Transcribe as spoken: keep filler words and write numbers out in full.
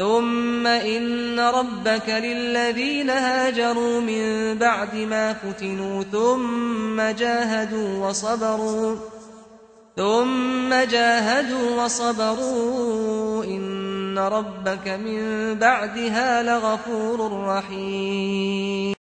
ثم إن ربك للذين هاجروا من بعد ما فتنوا ثم جاهدوا وصبروا ثم جاهدوا وصبروا إن ربك من بعدها لغفور رحيم